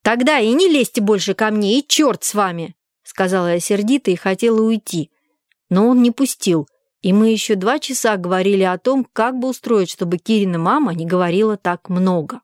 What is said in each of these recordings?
«Тогда и не лезьте больше ко мне, и черт с вами!» сказала я сердито и хотела уйти. Но он не пустил, и мы еще 2 часа говорили о том, как бы устроить, чтобы Кирина мама не говорила так много.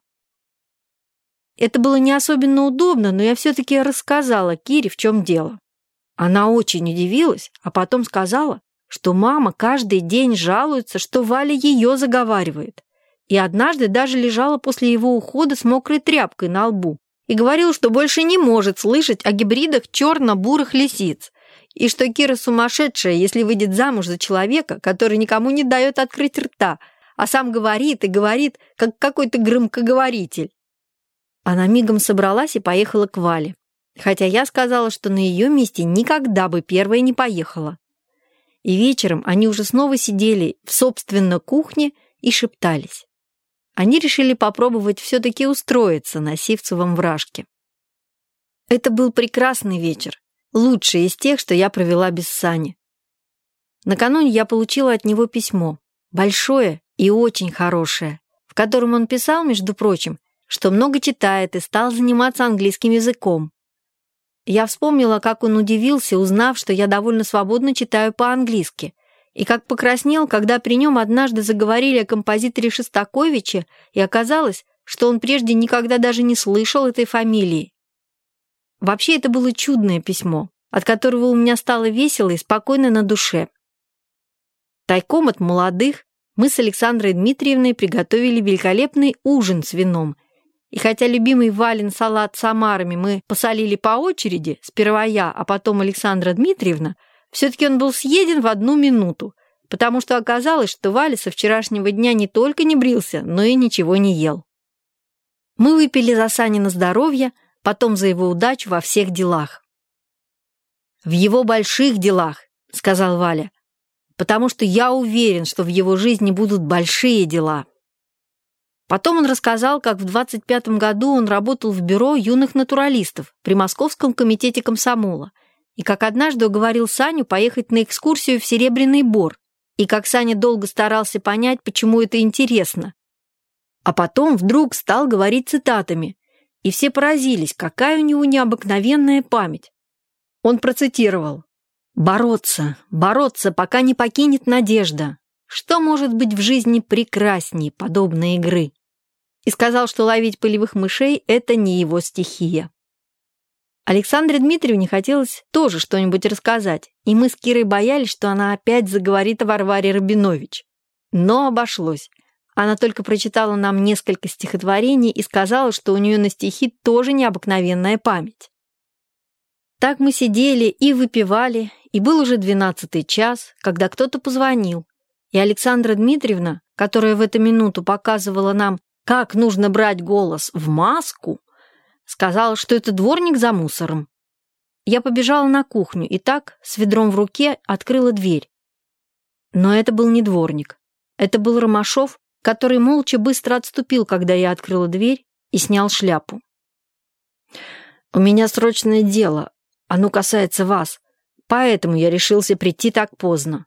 Это было не особенно удобно, но я все-таки рассказала Кире, в чем дело. Она очень удивилась, а потом сказала, что мама каждый день жалуется, что Валя ее заговаривает. И однажды даже лежала после его ухода с мокрой тряпкой на лбу и говорила, что больше не может слышать о гибридах черно-бурых лисиц, и что Кира сумасшедшая, если выйдет замуж за человека, который никому не дает открыть рта, а сам говорит и говорит, как какой-то громкоговоритель. Она мигом собралась и поехала к Вале, хотя я сказала, что на ее месте никогда бы первая не поехала. И вечером они уже снова сидели в собственной кухне и шептались. Они решили попробовать все-таки устроиться на Сивцевом вражке. Это был прекрасный вечер, лучший из тех, что я провела без Сани. Накануне я получила от него письмо, большое и очень хорошее, в котором он писал, между прочим, что много читает и стал заниматься английским языком. Я вспомнила, как он удивился, узнав, что я довольно свободно читаю по-английски, и как покраснел, когда при нем однажды заговорили о композиторе Шостаковиче, и оказалось, что он прежде никогда даже не слышал этой фамилии. Вообще, это было чудное письмо, от которого у меня стало весело и спокойно на душе. Тайком от молодых мы с Александрой Дмитриевной приготовили великолепный ужин с вином, и хотя любимый Валин салат с омарами мы посолили по очереди, сперва я, а потом Александра Дмитриевна, все-таки он был съеден в 1 минуту, потому что оказалось, что Валя со вчерашнего дня не только не брился, но и ничего не ел. Мы выпили за Санина здоровье, потом за его удачу во всех делах. «В его больших делах», — сказал Валя, «потому что я уверен, что в его жизни будут большие дела». Потом он рассказал, как в 25-м году он работал в бюро юных натуралистов при Московском комитете комсомола, и как однажды уговорил Саню поехать на экскурсию в Серебряный Бор, и как Саня долго старался понять, почему это интересно. А потом вдруг стал говорить цитатами, и все поразились, какая у него необыкновенная память. Он процитировал: «Бороться, бороться, пока не покинет надежда. Что может быть в жизни прекрасней подобной игры?» И сказал, что ловить полевых мышей – это не его стихия. Александре Дмитриевне хотелось тоже что-нибудь рассказать, и мы с Кирой боялись, что она опять заговорит о Варваре Рабинович. Но обошлось. Она только прочитала нам несколько стихотворений и сказала, что у нее на стихи тоже необыкновенная память. Так мы сидели и выпивали, и был уже 12-й час, когда кто-то позвонил, и Александра Дмитриевна, которая в эту минуту показывала нам, как нужно брать голос в маску, сказала, что это дворник за мусором. Я побежала на кухню и так, с ведром в руке, открыла дверь. Но это был не дворник. Это был Ромашов, который молча быстро отступил, когда я открыла дверь, и снял шляпу. «У меня срочное дело. Оно касается вас. Поэтому я решился прийти так поздно».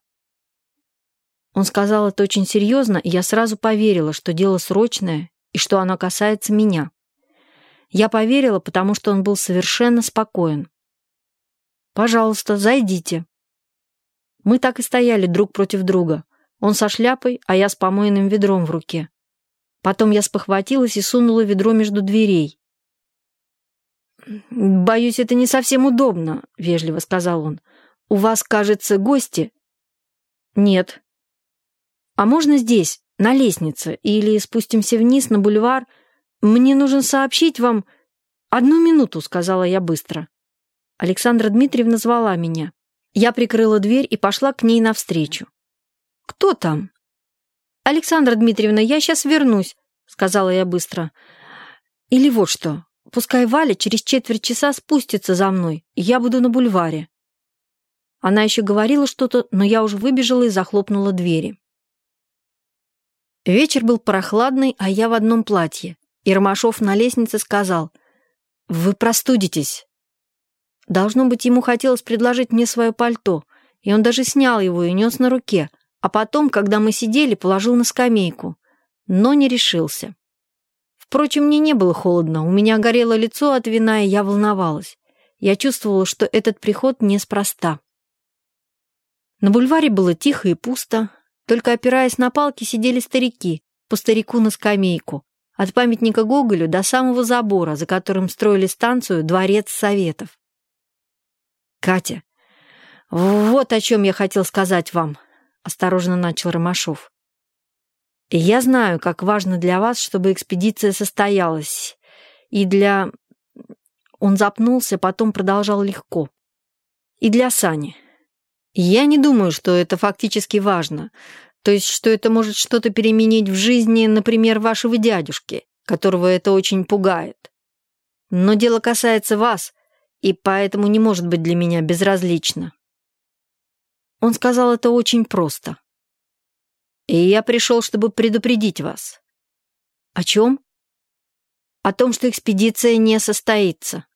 Он сказал это очень серьезно, и я сразу поверила, что дело срочное и что оно касается меня. Я поверила, потому что он был совершенно спокоен. «Пожалуйста, зайдите». Мы так и стояли друг против друга. Он со шляпой, а я с помойным ведром в руке. Потом я спохватилась и сунула ведро между дверей. «Боюсь, это не совсем удобно», — вежливо сказал он. «У вас, кажется, гости?» «Нет». «А можно здесь, на лестнице, или спустимся вниз на бульвар? Мне нужно сообщить вам...» «1 минуту», — сказала я быстро. Александра Дмитриевна звала меня. Я прикрыла дверь и пошла к ней навстречу. «Кто там?» «Александра Дмитриевна, я сейчас вернусь», — сказала я быстро. «Или вот что, пускай Валя через 1/4 часа спустится за мной, и я буду на бульваре». Она еще говорила что-то, но я уже выбежала и захлопнула двери. Вечер был прохладный, а я в одном платье, и Ромашов на лестнице сказал: «Вы простудитесь». Должно быть, ему хотелось предложить мне свое пальто, и он даже снял его и нес на руке, а потом, когда мы сидели, положил на скамейку, но не решился. В Впрочем, мне не было холодно, у меня горело лицо от вина, и я волновалась. Я чувствовала, что этот приход неспроста. На бульваре было тихо и пусто, только опираясь на палки сидели старики, по старику на скамейку, от памятника Гоголю до самого забора, за которым строили станцию «Дворец Советов». «Катя, вот о чем я хотел сказать вам», — осторожно начал Ромашов. «И я знаю, как важно для вас, чтобы экспедиция состоялась. И для...» Он запнулся, потом продолжал легко. «И для Сани. Я не думаю, что это фактически важно, то есть что это может что-то переменить в жизни, например, вашего дядюшки, которого это очень пугает. Но дело касается вас, и поэтому не может быть для меня безразлично». Он сказал это очень просто. «И я пришел, чтобы предупредить вас». «О чем?» «О том, что экспедиция не состоится».